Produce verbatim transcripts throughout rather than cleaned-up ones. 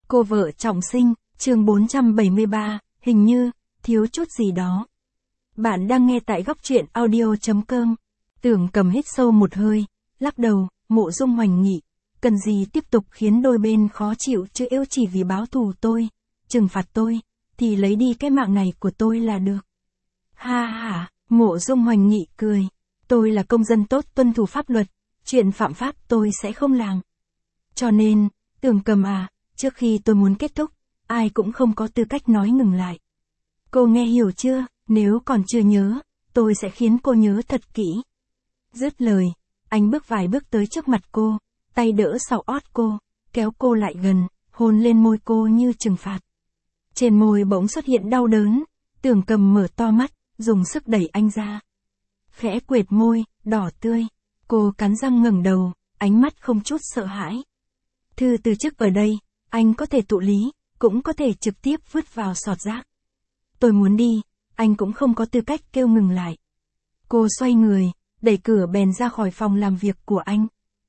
Cô vợ trọng sinh, chương bốn trăm bảy mươi ba, hình như, thiếu chút gì đó. Bạn đang nghe tại góc truyện audio chấm com. Tưởng Cầm hít sâu một hơi, lắc đầu, Mộ Dung hoành nghị. Cần gì tiếp tục khiến đôi bên khó chịu chứ, yêu chỉ vì báo thù tôi, trừng phạt tôi, thì lấy đi cái mạng này của tôi là được. Ha ha, Mộ Dung hoành nghị cười. Tôi là công dân tốt, tuân thủ pháp luật, chuyện phạm pháp tôi sẽ không làm. Cho nên, Tưởng Cầm à, trước khi tôi muốn kết thúc, ai cũng không có tư cách nói ngừng lại. Cô nghe hiểu chưa? Nếu còn chưa nhớ, tôi sẽ khiến cô nhớ thật kỹ. Dứt lời, anh bước vài bước tới trước mặt cô, tay đỡ sau ót cô, kéo cô lại gần, hôn lên môi cô như trừng phạt. Trên môi bỗng xuất hiện đau đớn, Tưởng Cầm mở to mắt, dùng sức đẩy anh ra. Khẽ quệt môi, đỏ tươi, cô cắn răng ngẩng đầu, ánh mắt không chút sợ hãi. Thư từ chức ở đây, anh có thể tụ lý, cũng có thể trực tiếp vứt vào sọt rác. Tôi muốn đi, anh cũng không có tư cách kêu ngừng lại. Cô xoay người, đẩy cửa bèn ra khỏi phòng làm việc của anh.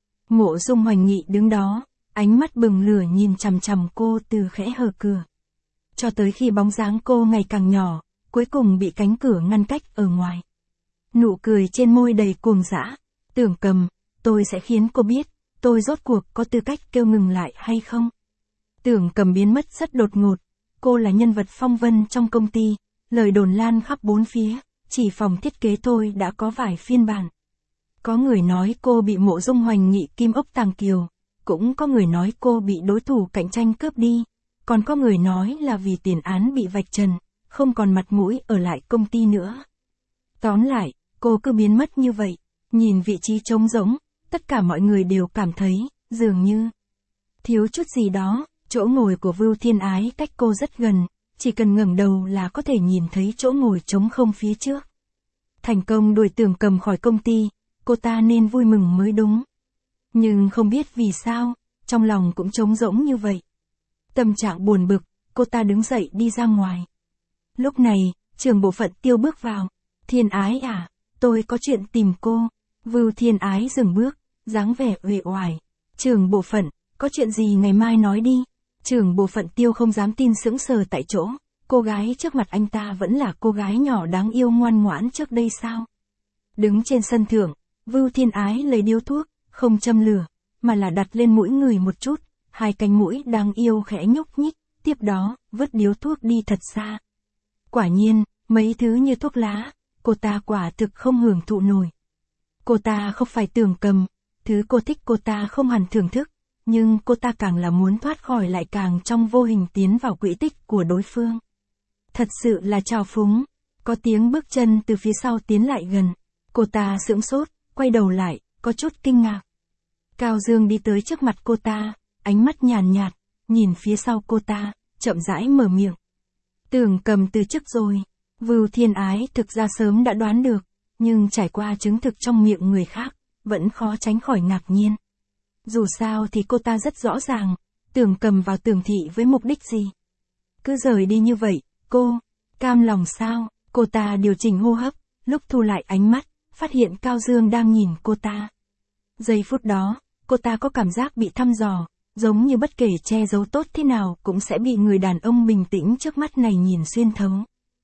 Mộ Dung hoành nghị đứng đó, ánh mắt bừng lửa nhìn chằm chằm cô từ khẽ hở cửa. Cho tới khi bóng dáng cô ngày càng nhỏ, cuối cùng bị cánh cửa ngăn cách ở ngoài. Nụ cười trên môi đầy cuồng dã. Tưởng Cầm, tôi sẽ khiến cô biết, tôi rốt cuộc có tư cách kêu ngừng lại hay không. Tưởng Cầm biến mất rất đột ngột. Cô là nhân vật phong vân trong công ty, lời đồn lan khắp bốn phía, chỉ phòng thiết kế thôi đã có vài phiên bản. Có người nói cô bị Mộ Dung hoành nghị kim ốc tàng kiều, cũng có người nói cô bị đối thủ cạnh tranh cướp đi, còn có người nói là vì tiền án bị vạch trần, không còn mặt mũi ở lại công ty nữa. Tóm lại, cô cứ biến mất như vậy, nhìn vị trí trống rỗng, tất cả mọi người đều cảm thấy, dường như thiếu chút gì đó. Chỗ ngồi của Vưu Thiên Ái cách cô rất gần, chỉ cần ngẩng đầu là có thể nhìn thấy chỗ ngồi trống không phía trước. Thành công đuổi Tưởng Cầm khỏi công ty, cô ta nên vui mừng mới đúng. Nhưng không biết vì sao, trong lòng cũng trống rỗng như vậy. Tâm trạng buồn bực, cô ta đứng dậy đi ra ngoài. Lúc này, trưởng bộ phận Tiêu bước vào. Thiên Ái à, tôi có chuyện tìm cô. Vưu Thiên Ái dừng bước, dáng vẻ uể oải. Trưởng bộ phận, có chuyện gì ngày mai nói đi. Trưởng bộ phận Tiêu không dám tin, sững sờ tại chỗ, cô gái trước mặt anh ta vẫn là cô gái nhỏ đáng yêu ngoan ngoãn trước đây sao? Đứng trên sân thượng, Vưu Thiên Ái lấy điếu thuốc, không châm lửa, mà là đặt lên mũi người một chút, hai cánh mũi đáng yêu khẽ nhúc nhích, tiếp đó, vứt điếu thuốc đi thật xa. Quả nhiên, mấy thứ như thuốc lá, cô ta quả thực không hưởng thụ nổi. Cô ta không phải Tưởng Cầm, thứ cô thích cô ta không hẳn thưởng thức. Nhưng cô ta càng là muốn thoát khỏi lại càng trong vô hình tiến vào quỹ tích của đối phương. Thật sự là trào phúng. Có tiếng bước chân từ phía sau tiến lại gần. Cô ta sững sốt, quay đầu lại, có chút kinh ngạc. Cao Dương đi tới trước mặt cô ta, ánh mắt nhàn nhạt, nhìn phía sau cô ta, chậm rãi mở miệng. Tưởng Cầm từ chức rồi. Vưu Thiên Ái thực ra sớm đã đoán được, nhưng trải qua chứng thực trong miệng người khác, vẫn khó tránh khỏi ngạc nhiên. Dù sao thì cô ta rất rõ ràng, Tưởng Cầm vào Tưởng thị với mục đích gì. Cứ rời đi như vậy, cô, cam lòng sao? Cô ta điều chỉnh hô hấp, lúc thu lại ánh mắt, phát hiện Cao Dương đang nhìn cô ta. Giây phút đó, cô ta có cảm giác bị thăm dò, giống như bất kể che giấu tốt thế nào cũng sẽ bị người đàn ông bình tĩnh trước mắt này nhìn xuyên thấu.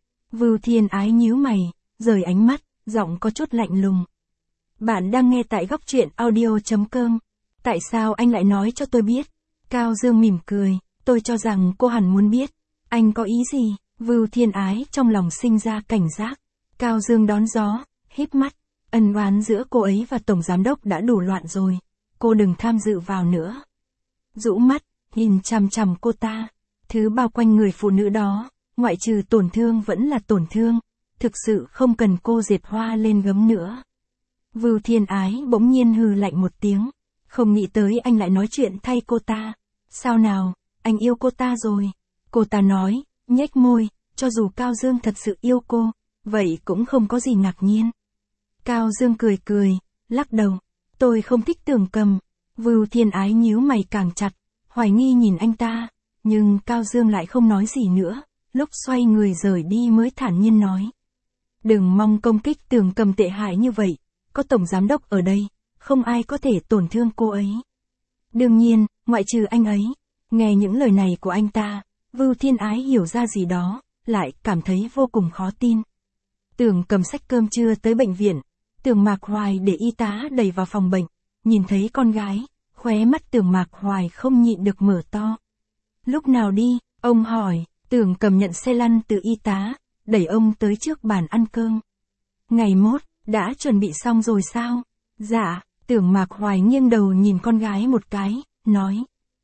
Vưu Thiên Ái nhíu mày, rời ánh mắt, giọng có chút lạnh lùng. Bạn đang nghe tại góc truyện audio chấm com. Tại sao anh lại nói cho tôi biết? Cao Dương mỉm cười, tôi cho rằng cô hẳn muốn biết. Anh có ý gì? Vưu Thiên Ái trong lòng sinh ra cảnh giác. Cao Dương đón gió, híp mắt. Ân oán giữa cô ấy và Tổng Giám Đốc đã đủ loạn rồi. Cô đừng tham dự vào nữa. Rũ mắt, nhìn chằm chằm cô ta. Thứ bao quanh người phụ nữ đó, ngoại trừ tổn thương vẫn là tổn thương. Thực sự không cần cô dệt hoa lên gấm nữa. Vưu Thiên Ái bỗng nhiên hừ lạnh một tiếng. Không nghĩ tới anh lại nói chuyện thay cô ta. Sao nào, anh yêu cô ta rồi. Cô ta nói, nhếch môi, cho dù Cao Dương thật sự yêu cô, vậy cũng không có gì ngạc nhiên. Cao Dương cười cười, lắc đầu. Tôi không thích Tưởng Cầm. Vưu Thiên Ái nhíu mày càng chặt, hoài nghi nhìn anh ta. Nhưng Cao Dương lại không nói gì nữa, lúc xoay người rời đi mới thản nhiên nói. Đừng mong công kích Tưởng Cầm tệ hại như vậy, có Tổng Giám Đốc ở đây. Không ai có thể tổn thương cô ấy. Đương nhiên, ngoại trừ anh ấy, Nghe những lời này của anh ta, Vưu Thiên Ái hiểu ra gì đó, lại cảm thấy vô cùng khó tin. Tưởng cầm sách cơm trưa tới bệnh viện, Tưởng Mạc Hoài để y tá đẩy vào phòng bệnh, nhìn thấy con gái, khóe mắt Tưởng Mạc Hoài không nhịn được mở to. Lúc nào đi, ông hỏi, Tưởng cầm nhận xe lăn từ y tá, đẩy ông tới trước bàn ăn cơm. Ngày mốt, đã chuẩn bị xong rồi sao? Dạ, Tưởng Mạc Hoài nghiêng đầu nhìn con gái một cái, nói.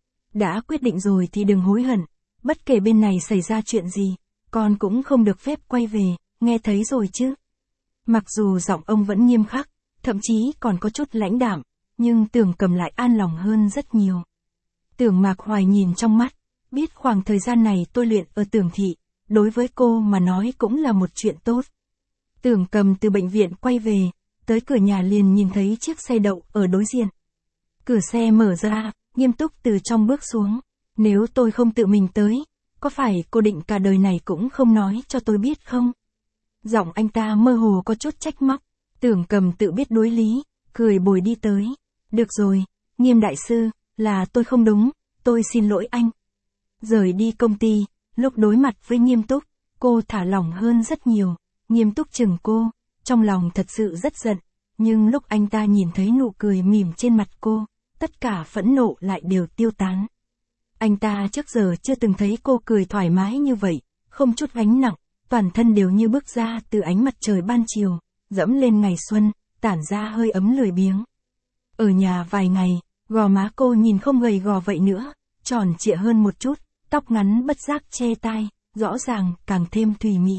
Đã quyết định rồi thì đừng hối hận, bất kể bên này xảy ra chuyện gì, con cũng không được phép quay về, nghe thấy rồi chứ? Mặc dù giọng ông vẫn nghiêm khắc, thậm chí còn có chút lãnh đạm, nhưng Tưởng cầm lại an lòng hơn rất nhiều. Tưởng Mạc Hoài nhìn trong mắt, biết khoảng thời gian này tôi luyện ở Tưởng thị, đối với cô mà nói cũng là một chuyện tốt. Tưởng cầm từ bệnh viện quay về, tới cửa nhà liền nhìn thấy chiếc xe đậu ở đối diện. Cửa xe mở ra, nghiêm túc từ trong bước xuống. Nếu tôi không tự mình tới, có phải cô định cả đời này cũng không nói cho tôi biết không? Giọng anh ta mơ hồ có chút trách móc. Tưởng cầm tự biết đối lý, cười bồi đi tới. Được rồi, Nghiêm đại sư, là tôi không đúng, tôi xin lỗi anh. Rời đi công ty, lúc đối mặt với Nghiêm túc, cô thả lỏng hơn rất nhiều. Nghiêm túc chừng cô, trong lòng thật sự rất giận, nhưng lúc anh ta nhìn thấy nụ cười mỉm trên mặt cô, tất cả phẫn nộ lại đều tiêu tán. Anh ta trước giờ chưa từng thấy cô cười thoải mái như vậy, không chút gánh nặng, toàn thân đều như bước ra từ ánh mặt trời ban chiều, dẫm lên ngày xuân, tản ra hơi ấm lười biếng. Ở nhà vài ngày, gò má cô nhìn không gầy gò vậy nữa, tròn trịa hơn một chút, tóc ngắn bất giác che tai, rõ ràng càng thêm thùy mị.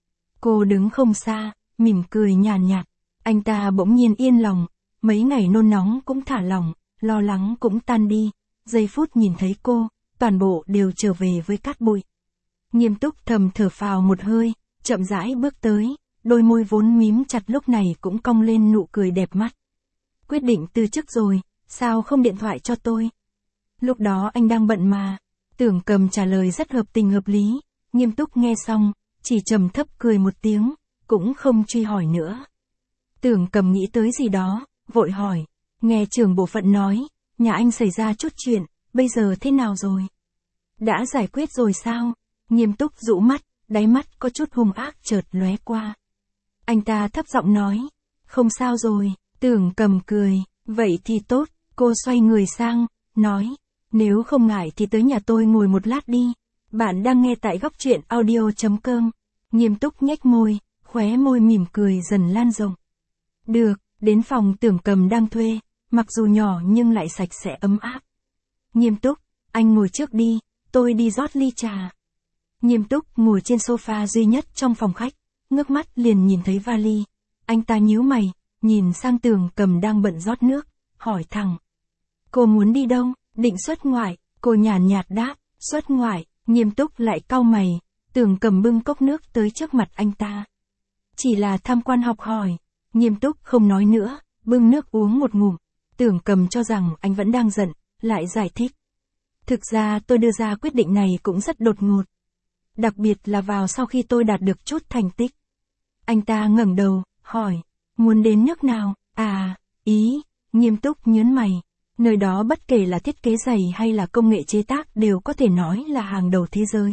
Cô đứng không xa, mỉm cười nhàn nhạt, anh ta bỗng nhiên yên lòng, mấy ngày nôn nóng cũng thả lỏng, lo lắng cũng tan đi, giây phút nhìn thấy cô, toàn bộ đều trở về với cát bụi. Nghiêm túc thầm thở phào một hơi, chậm rãi bước tới, đôi môi vốn mím chặt lúc này cũng cong lên nụ cười đẹp mắt. Quyết định từ chức rồi, sao không điện thoại cho tôi? Lúc đó anh đang bận mà. Tưởng cầm trả lời rất hợp tình hợp lý, Nghiêm túc nghe xong, chỉ trầm thấp cười một tiếng, cũng không truy hỏi nữa. Tưởng cầm nghĩ tới gì đó, vội hỏi, nghe trưởng bộ phận nói, nhà anh xảy ra chút chuyện, bây giờ thế nào rồi? Đã giải quyết rồi sao? Nghiêm túc rũ mắt, đáy mắt có chút hung ác chợt lóe qua. Anh ta thấp giọng nói, không sao rồi. Tưởng cầm cười, vậy thì tốt, cô xoay người sang, nói, nếu không ngại thì tới nhà tôi ngồi một lát đi. Bạn đang nghe tại góc truyện audio chấm com. Nghiêm túc nhếch môi, khóe môi mỉm cười dần lan rộng. Được, đến phòng Tưởng cầm đang thuê, mặc dù nhỏ nhưng lại sạch sẽ ấm áp. Nghiêm túc, anh ngồi trước đi, tôi đi rót ly trà. Nghiêm túc ngồi trên sofa duy nhất trong phòng khách, ngước mắt liền nhìn thấy vali. Anh ta nhíu mày, nhìn sang Tưởng cầm đang bận rót nước, hỏi thẳng. Cô muốn đi đâu? Định xuất ngoại, cô nhàn nhạt đáp, xuất ngoại. Nghiêm túc lại cau mày, Tưởng cầm bưng cốc nước tới trước mặt anh ta. Chỉ là tham quan học hỏi. Nghiêm túc không nói nữa, bưng nước uống một ngụm. Tưởng cầm cho rằng anh vẫn đang giận, lại giải thích. Thực ra tôi đưa ra quyết định này cũng rất đột ngột. Đặc biệt là vào sau khi tôi đạt được chút thành tích. Anh ta ngẩng đầu, hỏi, muốn đến nước nào? À, Ý. Nghiêm túc nhớn mày. Nơi đó bất kể là thiết kế giày hay là công nghệ chế tác đều có thể nói là hàng đầu thế giới.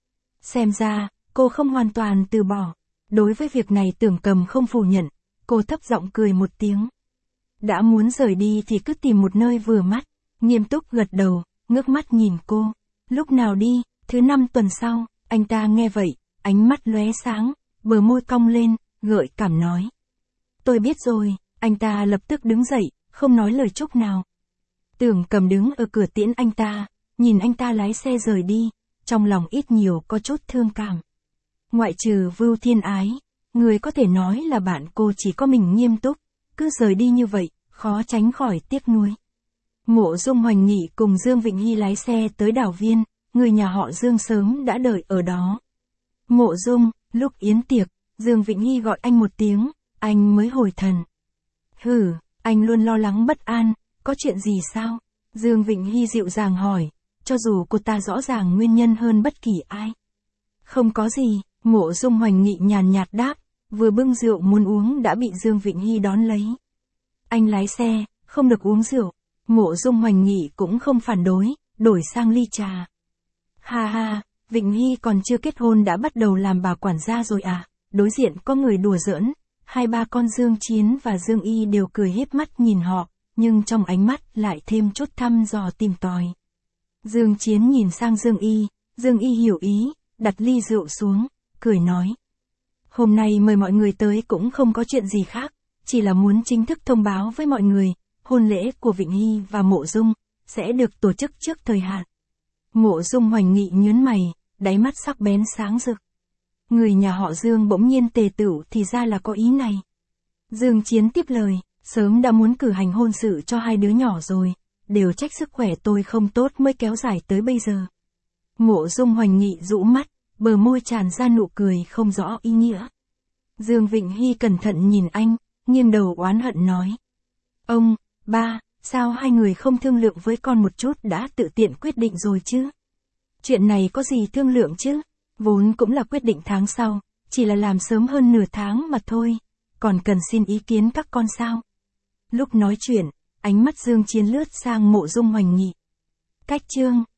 Xem ra, cô không hoàn toàn từ bỏ. Đối với việc này Tưởng cầm không phủ nhận, cô thấp giọng cười một tiếng. Đã muốn rời đi thì cứ tìm một nơi vừa mắt. Nghiêm túc gật đầu, ngước mắt nhìn cô. Lúc nào đi? Thứ năm tuần sau. Anh ta nghe vậy, ánh mắt lóe sáng, bờ môi cong lên, gợi cảm nói. Tôi biết rồi. Anh ta lập tức đứng dậy, không nói lời chúc nào. Tưởng cầm đứng ở cửa tiễn anh ta, nhìn anh ta lái xe rời đi, trong lòng ít nhiều có chút thương cảm. Ngoại trừ Vưu Thiên Ái, người có thể nói là bạn cô chỉ có mình Nghiêm túc, cứ rời đi như vậy, khó tránh khỏi tiếc nuối. Mộ Dung Hoành Nghị cùng Dương Vịnh Hy lái xe tới đảo Viên, người nhà họ Dương sớm đã đợi ở đó. Mộ Dung, lúc yến tiệc, Dương Vịnh Hy gọi anh một tiếng, anh mới hồi thần. Hừ, anh luôn lo lắng bất an, có chuyện gì sao? Dương Vịnh Hy dịu dàng hỏi, cho dù cô ta rõ ràng nguyên nhân hơn bất kỳ ai. Không có gì, Mộ Dung Hoành Nghị nhàn nhạt đáp, vừa bưng rượu muốn uống đã bị Dương Vịnh Hy đón lấy. Anh lái xe, không được uống rượu. Mộ Dung Hoành Nghị cũng không phản đối, đổi sang ly trà. Ha ha, Vịnh Hy còn chưa kết hôn đã bắt đầu làm bà quản gia rồi à? Đối diện có người đùa giỡn, hai ba con Dương Chiến và Dương Y đều cười híp mắt nhìn họ, nhưng trong ánh mắt lại thêm chút thăm dò tìm tòi. Dương Chiến nhìn sang Dương Y, Dương Y hiểu ý, đặt ly rượu xuống, cười nói. Hôm nay mời mọi người tới cũng không có chuyện gì khác, chỉ là muốn chính thức thông báo với mọi người, hôn lễ của Vịnh Hy và Mộ Dung sẽ được tổ chức trước thời hạn. Mộ Dung Hoành Nghị nhướng mày, đáy mắt sắc bén sáng rực. Người nhà họ Dương bỗng nhiên tề tựu thì ra là có ý này. Dương Chiến tiếp lời, sớm đã muốn cử hành hôn sự cho hai đứa nhỏ rồi, đều trách sức khỏe tôi không tốt mới kéo dài tới bây giờ. Mộ Dung Hoành Nghị rũ mắt, bờ môi tràn ra nụ cười không rõ ý nghĩa. Dương Vịnh Hy cẩn thận nhìn anh, nghiêng đầu oán hận nói. Ông, ba, sao hai người không thương lượng với con một chút đã tự tiện quyết định rồi chứ? Chuyện này có gì thương lượng chứ? Vốn cũng là quyết định tháng sau, chỉ là làm sớm hơn nửa tháng mà thôi, còn cần xin ý kiến các con sao? Lúc nói chuyện, ánh mắt Dương Chiến lướt sang Mộ Dung Hoành Nghị. Cách chương